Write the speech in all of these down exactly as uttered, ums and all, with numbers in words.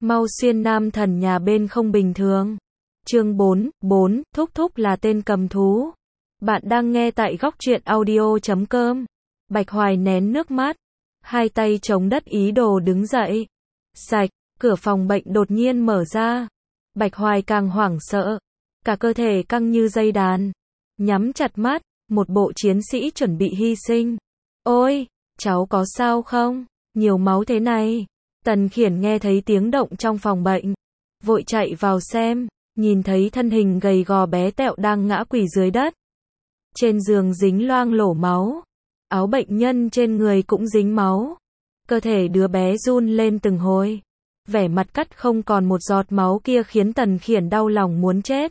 Mau xuyên nam thần nhà bên không bình thường. Chương bốn, bốn, Thúc Thúc là tên cầm thú. Bạn đang nghe tại góc truyện audio chấm com. Bạch Hoài nén nước mắt, hai tay chống đất ý đồ đứng dậy. Sạch, cửa phòng bệnh đột nhiên mở ra. Bạch Hoài càng hoảng sợ, cả cơ thể căng như dây đàn, nhắm chặt mắt, một bộ chiến sĩ chuẩn bị hy sinh. Ôi, cháu có sao không? Nhiều máu thế này. Tần Khiển nghe thấy tiếng động trong phòng bệnh, vội chạy vào xem, nhìn thấy thân hình gầy gò bé tẹo đang ngã quỳ dưới đất. Trên giường dính loang lổ máu, áo bệnh nhân trên người cũng dính máu. Cơ thể đứa bé run lên từng hồi, vẻ mặt cắt không còn một giọt máu kia khiến Tần Khiển đau lòng muốn chết.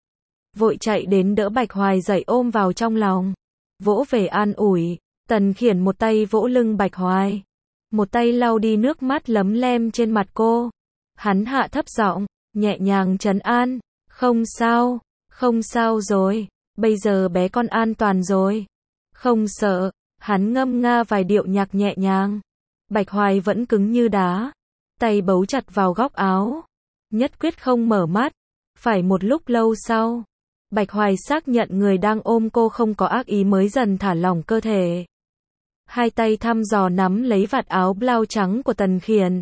Vội chạy đến đỡ Bạch Hoài dậy ôm vào trong lòng, vỗ về an ủi. Tần Khiển một tay vỗ lưng Bạch Hoài, một tay lau đi nước mắt lấm lem trên mặt cô. Hắn hạ thấp giọng, nhẹ nhàng trấn an, không sao, không sao rồi, bây giờ bé con an toàn rồi. Không sợ, hắn ngâm nga vài điệu nhạc nhẹ nhàng. Bạch Hoài vẫn cứng như đá, tay bấu chặt vào góc áo, nhất quyết không mở mắt. Phải một lúc lâu sau, Bạch Hoài xác nhận người đang ôm cô không có ác ý mới dần thả lỏng cơ thể. Hai tay thăm dò nắm lấy vạt áo blau trắng của Tần Khiển.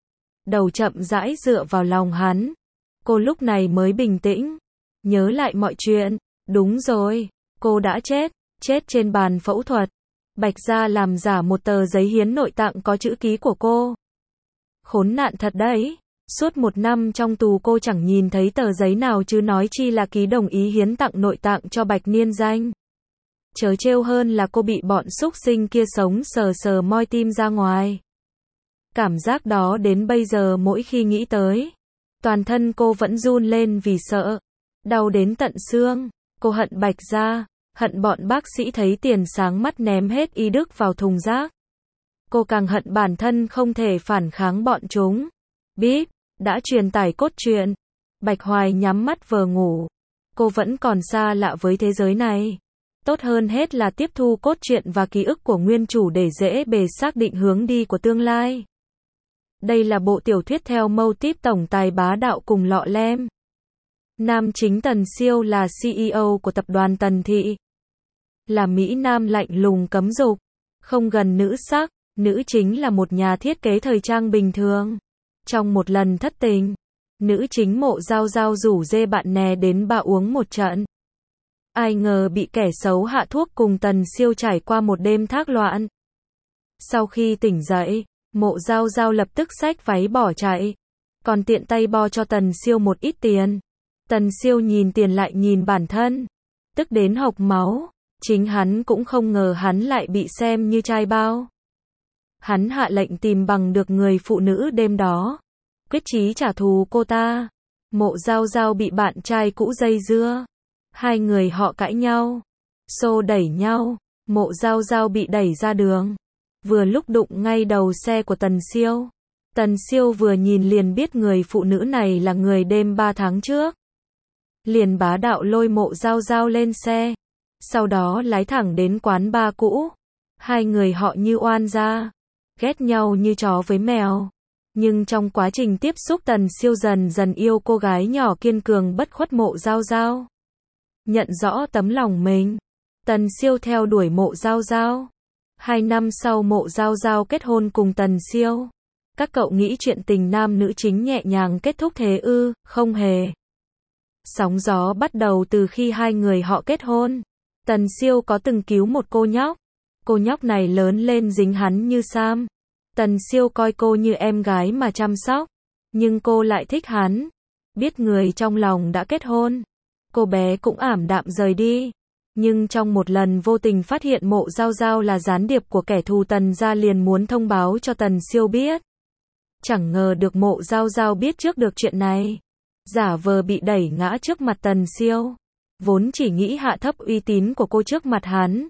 Đầu chậm rãi dựa vào lòng hắn. Cô lúc này mới bình tĩnh, nhớ lại mọi chuyện. Đúng rồi, cô đã chết, chết trên bàn phẫu thuật. Bạch gia làm giả một tờ giấy hiến nội tạng có chữ ký của cô. Khốn nạn thật đấy, suốt một năm trong tù cô chẳng nhìn thấy tờ giấy nào chứ nói chi là ký đồng ý hiến tặng nội tạng cho Bạch Niên Danh. Chớ trêu hơn là cô bị bọn súc sinh kia sống sờ sờ moi tim ra ngoài. Cảm giác đó đến bây giờ mỗi khi nghĩ tới, toàn thân cô vẫn run lên vì sợ, đau đến tận xương. Cô hận Bạch gia, hận bọn bác sĩ thấy tiền sáng mắt ném hết y đức vào thùng rác. Cô càng hận bản thân không thể phản kháng bọn chúng. Bíp, đã truyền tải cốt truyện. Bạch Hoài nhắm mắt vờ ngủ. Cô vẫn còn xa lạ với thế giới này. Tốt hơn hết là tiếp thu cốt truyện và ký ức của nguyên chủ để dễ bề xác định hướng đi của tương lai. Đây là bộ tiểu thuyết theo mâu típ tổng tài bá đạo cùng lọ lem. Nam chính Tần Siêu là xê e ô của tập đoàn Tần Thị. Là Mỹ Nam lạnh lùng cấm dục, không gần nữ sắc. Nữ chính là một nhà thiết kế thời trang bình thường. Trong một lần thất tình, nữ chính Mộ Giao Giao rủ dê bạn nè đến bà uống một trận. Ai ngờ bị kẻ xấu hạ thuốc cùng Tần Siêu trải qua một đêm thác loạn. Sau khi tỉnh dậy, Mộ Giao Giao lập tức xách váy bỏ chạy, còn tiện tay bo cho Tần Siêu một ít tiền. Tần Siêu nhìn tiền lại nhìn bản thân, tức đến hộc máu. Chính hắn cũng không ngờ hắn lại bị xem như trai bao. Hắn hạ lệnh tìm bằng được người phụ nữ đêm đó, quyết chí trả thù cô ta. Mộ Giao Giao bị bạn trai cũ dây dưa, hai người họ cãi nhau, xô đẩy nhau. Mộ Giao Giao bị đẩy ra đường, vừa lúc đụng ngay đầu xe của Tần Siêu. Tần Siêu vừa nhìn liền biết người phụ nữ này là người đêm ba tháng trước. Liền bá đạo lôi Mộ Giao Giao lên xe, sau đó lái thẳng đến quán bar cũ. Hai người họ như oan gia, ghét nhau như chó với mèo. Nhưng trong quá trình tiếp xúc Tần Siêu dần dần yêu cô gái nhỏ kiên cường bất khuất Mộ Giao Giao. Nhận rõ tấm lòng mình, Tần Siêu theo đuổi Mộ Giao Giao. Hai năm sau Mộ Giao Giao kết hôn cùng Tần Siêu. Các cậu nghĩ chuyện tình nam nữ chính nhẹ nhàng kết thúc thế ư? Không hề. Sóng gió bắt đầu từ khi hai người họ kết hôn. Tần Siêu có từng cứu một cô nhóc. Cô nhóc này lớn lên dính hắn như Sam. Tần Siêu coi cô như em gái mà chăm sóc. Nhưng cô lại thích hắn. Biết người trong lòng đã kết hôn, cô bé cũng ảm đạm rời đi. Nhưng trong một lần vô tình phát hiện Mộ Giao Giao là gián điệp của kẻ thù Tần gia liền muốn thông báo cho Tần Siêu biết. Chẳng ngờ được Mộ Giao Giao biết trước được chuyện này, giả vờ bị đẩy ngã trước mặt Tần Siêu, vốn chỉ nghĩ hạ thấp uy tín của cô trước mặt hắn.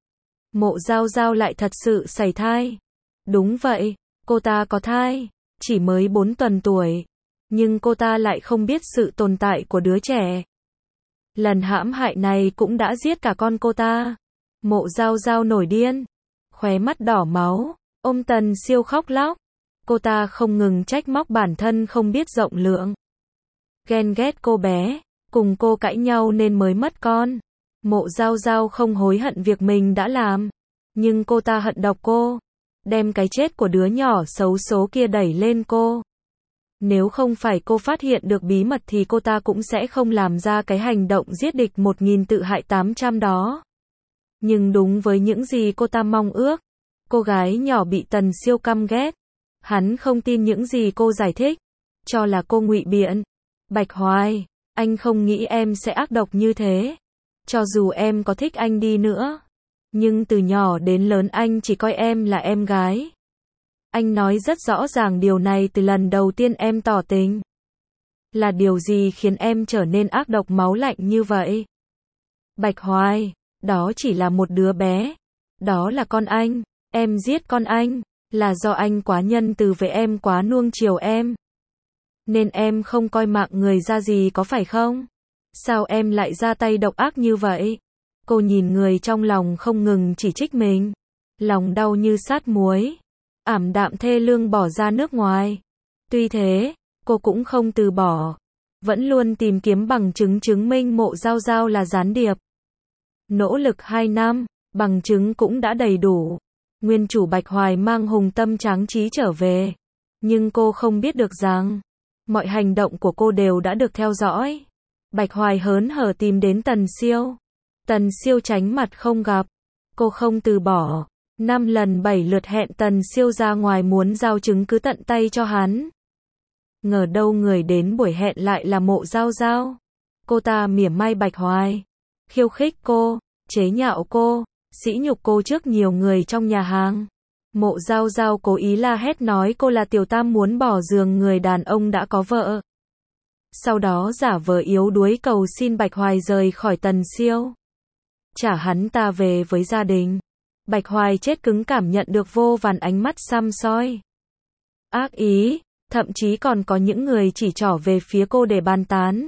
Mộ Giao Giao lại thật sự sảy thai. Đúng vậy, cô ta có thai, chỉ mới bốn tuần tuổi, nhưng cô ta lại không biết sự tồn tại của đứa trẻ. Lần hãm hại này cũng đã giết cả con cô ta. Mộ Giao Giao nổi điên, khóe mắt đỏ máu, ôm Tần Siêu khóc lóc. Cô ta không ngừng trách móc bản thân không biết rộng lượng. Ghen ghét cô bé, cùng cô cãi nhau nên mới mất con. Mộ Giao Giao không hối hận việc mình đã làm. Nhưng cô ta hận độc cô. Đem cái chết của đứa nhỏ xấu số kia đẩy lên cô. Nếu không phải cô phát hiện được bí mật thì cô ta cũng sẽ không làm ra cái hành động giết địch một nghìn tự hại tám trăm đó. Nhưng đúng với những gì cô ta mong ước, cô gái nhỏ bị Tần Siêu căm ghét. Hắn không tin những gì cô giải thích, cho là cô ngụy biện. Bạch Hoài, anh không nghĩ em sẽ ác độc như thế. Cho dù em có thích anh đi nữa, nhưng từ nhỏ đến lớn anh chỉ coi em là em gái. Anh nói rất rõ ràng điều này từ lần đầu tiên em tỏ tình. Là điều gì khiến em trở nên ác độc máu lạnh như vậy? Bạch Hoài, đó chỉ là một đứa bé. Đó là con anh. Em giết con anh, là do anh quá nhân từ với em, quá nuông chiều em. Nên em không coi mạng người ra gì có phải không? Sao em lại ra tay độc ác như vậy? Cô nhìn người trong lòng không ngừng chỉ trích mình. Lòng đau như sát muối. Ảm đạm thê lương bỏ ra nước ngoài. Tuy thế, cô cũng không từ bỏ. Vẫn luôn tìm kiếm bằng chứng chứng minh Mộ Giao Giao là gián điệp. Nỗ lực hai năm, bằng chứng cũng đã đầy đủ. Nguyên chủ Bạch Hoài mang hùng tâm tráng trí trở về. Nhưng cô không biết được rằng, mọi hành động của cô đều đã được theo dõi. Bạch Hoài hớn hở tìm đến Tần Siêu. Tần Siêu tránh mặt không gặp. Cô không từ bỏ. Năm lần bảy lượt hẹn Tần Siêu ra ngoài muốn giao chứng cứ tận tay cho hắn. Ngờ đâu người đến buổi hẹn lại là Mộ Giao Giao. Cô ta mỉa mai Bạch Hoài, khiêu khích cô, chế nhạo cô, sỉ nhục cô trước nhiều người trong nhà hàng. Mộ Giao Giao cố ý la hét nói cô là tiểu tam muốn bỏ giường người đàn ông đã có vợ. Sau đó giả vờ yếu đuối cầu xin Bạch Hoài rời khỏi Tần Siêu, trả hắn ta về với gia đình. Bạch Hoài chết cứng cảm nhận được vô vàn ánh mắt săm soi, ác ý, thậm chí còn có những người chỉ trỏ về phía cô để bàn tán.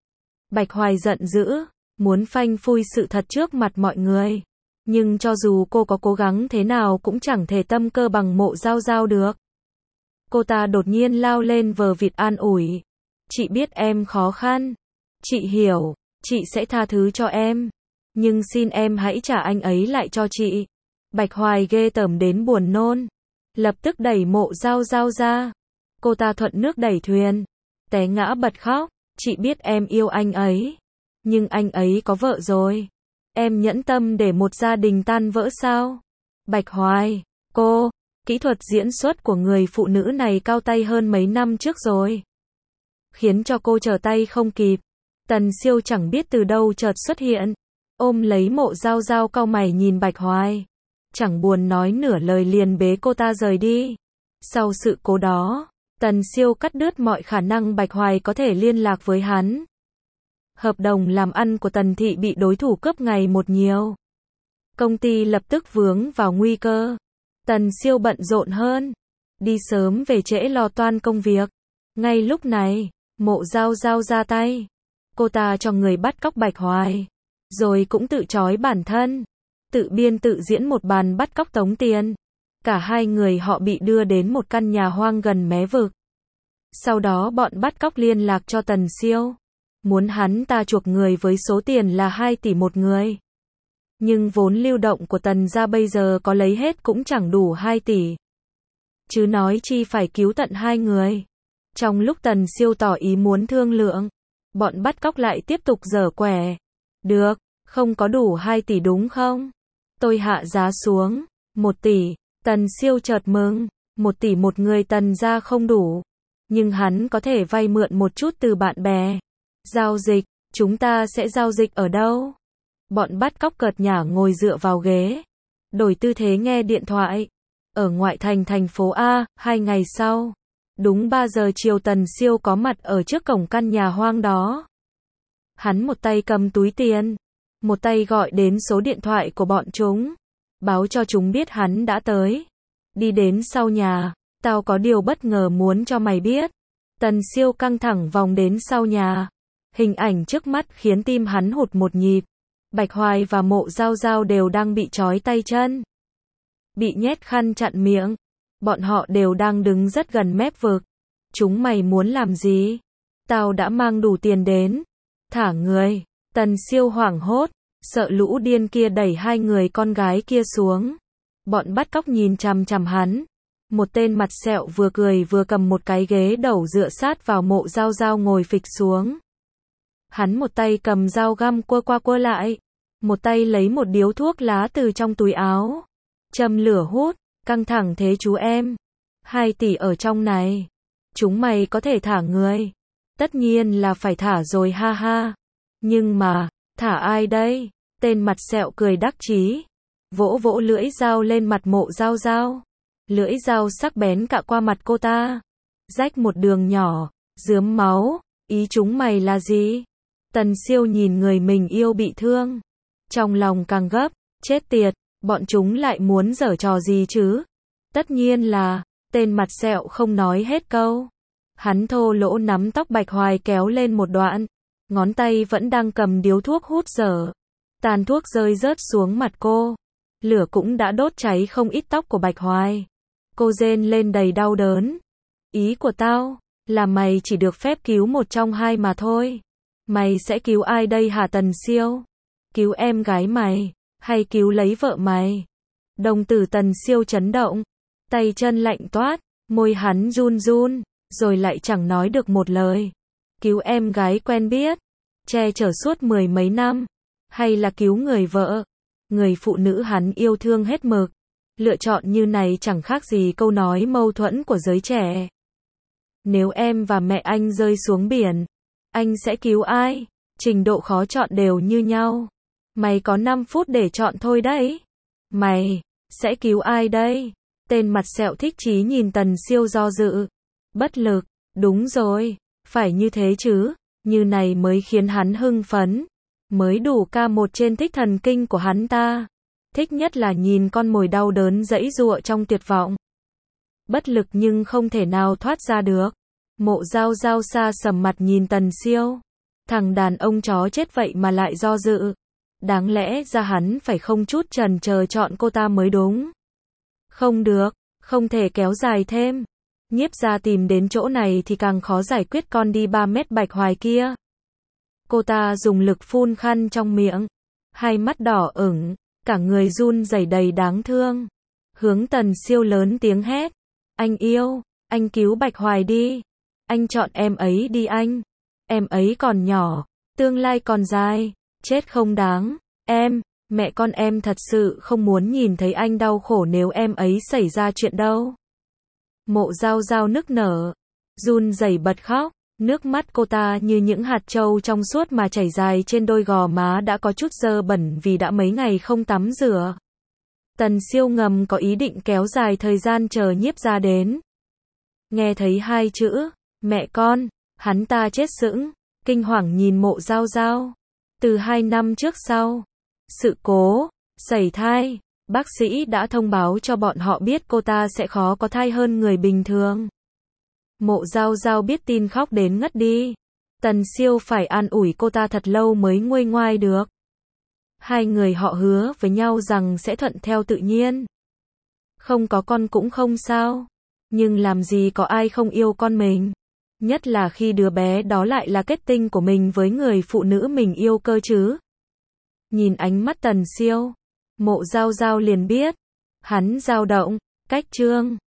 Bạch Hoài giận dữ, muốn phanh phui sự thật trước mặt mọi người. Nhưng cho dù cô có cố gắng thế nào cũng chẳng thể tâm cơ bằng Mộ Giao Giao được. Cô ta đột nhiên lao lên vờ vịt an ủi. Chị biết em khó khăn. Chị hiểu, chị sẽ tha thứ cho em. Nhưng xin em hãy trả anh ấy lại cho chị. Bạch Hoài ghê tởm đến buồn nôn. Lập tức đẩy Mộ Giao Giao ra. Cô ta thuận nước đẩy thuyền. Té ngã bật khóc. Chị biết em yêu anh ấy. Nhưng anh ấy có vợ rồi. Em nhẫn tâm để một gia đình tan vỡ sao? Bạch Hoài, cô, kỹ thuật diễn xuất của người phụ nữ này cao tay hơn mấy năm trước rồi. Khiến cho cô trở tay không kịp. Tần Siêu chẳng biết từ đâu chợt xuất hiện. Ôm lấy Mộ Giao Giao cau mày nhìn Bạch Hoài. Chẳng buồn nói nửa lời liền bế cô ta rời đi. Sau sự cố đó, Tần Siêu cắt đứt mọi khả năng Bạch Hoài có thể liên lạc với hắn. Hợp đồng làm ăn của Tần Thị bị đối thủ cướp ngày một nhiều. Công ty lập tức vướng vào nguy cơ. Tần Siêu bận rộn hơn. Đi sớm về trễ lo toan công việc. Ngay lúc này, Mộ Giao Giao ra tay. Cô ta cho người bắt cóc Bạch Hoài. Rồi cũng tự trói bản thân. Tự biên tự diễn một bàn bắt cóc tống tiền. Cả hai người họ bị đưa đến một căn nhà hoang gần mé vực. Sau đó bọn bắt cóc liên lạc cho Tần Siêu. Muốn hắn ta chuộc người với số tiền là hai tỷ một người. Nhưng vốn lưu động của Tần gia bây giờ có lấy hết cũng chẳng đủ hai tỷ. Chứ nói chi phải cứu tận hai người. Trong lúc Tần Siêu tỏ ý muốn thương lượng, bọn bắt cóc lại tiếp tục giở quẻ. Được, không có đủ hai tỷ đúng không? Tôi hạ giá xuống, một tỷ. Tần Siêu chợt mừng, một tỷ một người Tần gia không đủ. Nhưng hắn có thể vay mượn một chút từ bạn bè. Giao dịch, chúng ta sẽ giao dịch ở đâu? Bọn bắt cóc cợt nhả ngồi dựa vào ghế. Đổi tư thế nghe điện thoại. Ở ngoại thành thành phố A, hai ngày sau. Đúng ba giờ chiều Tần Siêu có mặt ở trước cổng căn nhà hoang đó. Hắn một tay cầm túi tiền. Một tay gọi đến số điện thoại của bọn chúng. Báo cho chúng biết hắn đã tới. Đi đến sau nhà. Tao có điều bất ngờ muốn cho mày biết. Tần Siêu căng thẳng vòng đến sau nhà. Hình ảnh trước mắt khiến tim hắn hụt một nhịp. Bạch Hoài và Mộ Giao Giao đều đang bị trói tay chân. Bị nhét khăn chặn miệng. Bọn họ đều đang đứng rất gần mép vực. Chúng mày muốn làm gì? Tao đã mang đủ tiền đến. Thả người. Tần Siêu hoảng hốt, sợ lũ điên kia đẩy hai người con gái kia xuống. Bọn bắt cóc nhìn chằm chằm hắn. Một tên mặt sẹo vừa cười vừa cầm một cái ghế đầu dựa sát vào Mộ Giao Giao ngồi phịch xuống. Hắn một tay cầm dao găm quơ qua quơ lại, một tay lấy một điếu thuốc lá từ trong túi áo, châm lửa hút. Căng thẳng thế chú em. Hai tỷ ở trong này. Chúng mày có thể thả người. Tất nhiên là phải thả rồi ha ha. Nhưng mà, thả ai đây? Tên mặt sẹo cười đắc chí, vỗ vỗ lưỡi dao lên mặt Mộ Giao Giao. Lưỡi dao sắc bén cạ qua mặt cô ta, rách một đường nhỏ, rướm máu. Ý chúng mày là gì? Tần Siêu nhìn người mình yêu bị thương, trong lòng càng gấp, chết tiệt, bọn chúng lại muốn giở trò gì chứ? Tất nhiên là, tên mặt sẹo không nói hết câu. Hắn thô lỗ nắm tóc Bạch Hoài kéo lên một đoạn, ngón tay vẫn đang cầm điếu thuốc hút dở. Tàn thuốc rơi rớt xuống mặt cô. Lửa cũng đã đốt cháy không ít tóc của Bạch Hoài. Cô rên lên đầy đau đớn. Ý của tao là mày chỉ được phép cứu một trong hai mà thôi. Mày sẽ cứu ai đây hả Tần Siêu? Cứu em gái mày, hay cứu lấy vợ mày? Đồng tử Tần Siêu chấn động, tay chân lạnh toát, môi hắn run run, rồi lại chẳng nói được một lời. Cứu em gái quen biết, che chở suốt mười mấy năm, hay là cứu người vợ, người phụ nữ hắn yêu thương hết mực? Lựa chọn như này chẳng khác gì câu nói mâu thuẫn của giới trẻ. Nếu em và mẹ anh rơi xuống biển, anh sẽ cứu ai? Trình độ khó chọn đều như nhau. Mày có năm phút để chọn thôi đấy. Mày sẽ cứu ai đây? Tên mặt sẹo thích chí nhìn Tần Siêu do dự, bất lực. Đúng rồi, phải như thế chứ, như này mới khiến hắn hưng phấn, mới đủ ca một trên thích thần kinh của hắn ta. Thích nhất là nhìn con mồi đau đớn giãy giụa trong tuyệt vọng. Bất lực nhưng không thể nào thoát ra được. Mộ Giao Giao xa sầm mặt nhìn Tần Siêu. Thằng đàn ông chó chết vậy mà lại do dự. Đáng lẽ ra hắn phải không chút chần chờ chọn cô ta mới đúng. Không được, không thể kéo dài thêm. Nhiếp gia tìm đến chỗ này thì càng khó giải quyết con đi ba mét Bạch Hoài kia. Cô ta dùng lực phun khăn trong miệng, hai mắt đỏ ửng, cả người run rẩy đầy đáng thương. Hướng Tần Siêu lớn tiếng hét. Anh yêu, anh cứu Bạch Hoài đi. Anh chọn em ấy đi anh. Em ấy còn nhỏ, tương lai còn dài, chết không đáng. Em, mẹ con em thật sự không muốn nhìn thấy anh đau khổ nếu em ấy xảy ra chuyện đâu. Mộ Giao Giao nức nở, run rẩy bật khóc, nước mắt cô ta như những hạt trâu trong suốt mà chảy dài trên đôi gò má đã có chút dơ bẩn vì đã mấy ngày không tắm rửa. Tần Siêu ngầm có ý định kéo dài thời gian chờ nhiếp gia đến. Nghe thấy hai chữ, mẹ con, hắn ta chết sững, kinh hoàng nhìn Mộ Giao Giao. Từ hai năm trước sau, sự cố, sẩy thai, bác sĩ đã thông báo cho bọn họ biết cô ta sẽ khó có thai hơn người bình thường. Mộ Giao Giao biết tin khóc đến ngất đi. Tần Siêu phải an ủi cô ta thật lâu mới nguôi ngoai được. Hai người họ hứa với nhau rằng sẽ thuận theo tự nhiên. Không có con cũng không sao. Nhưng làm gì có ai không yêu con mình. Nhất là khi đứa bé đó lại là kết tinh của mình với người phụ nữ mình yêu cơ chứ. Nhìn ánh mắt Tần Siêu, Mộ Giao Giao liền biết. Hắn dao động, cách chương.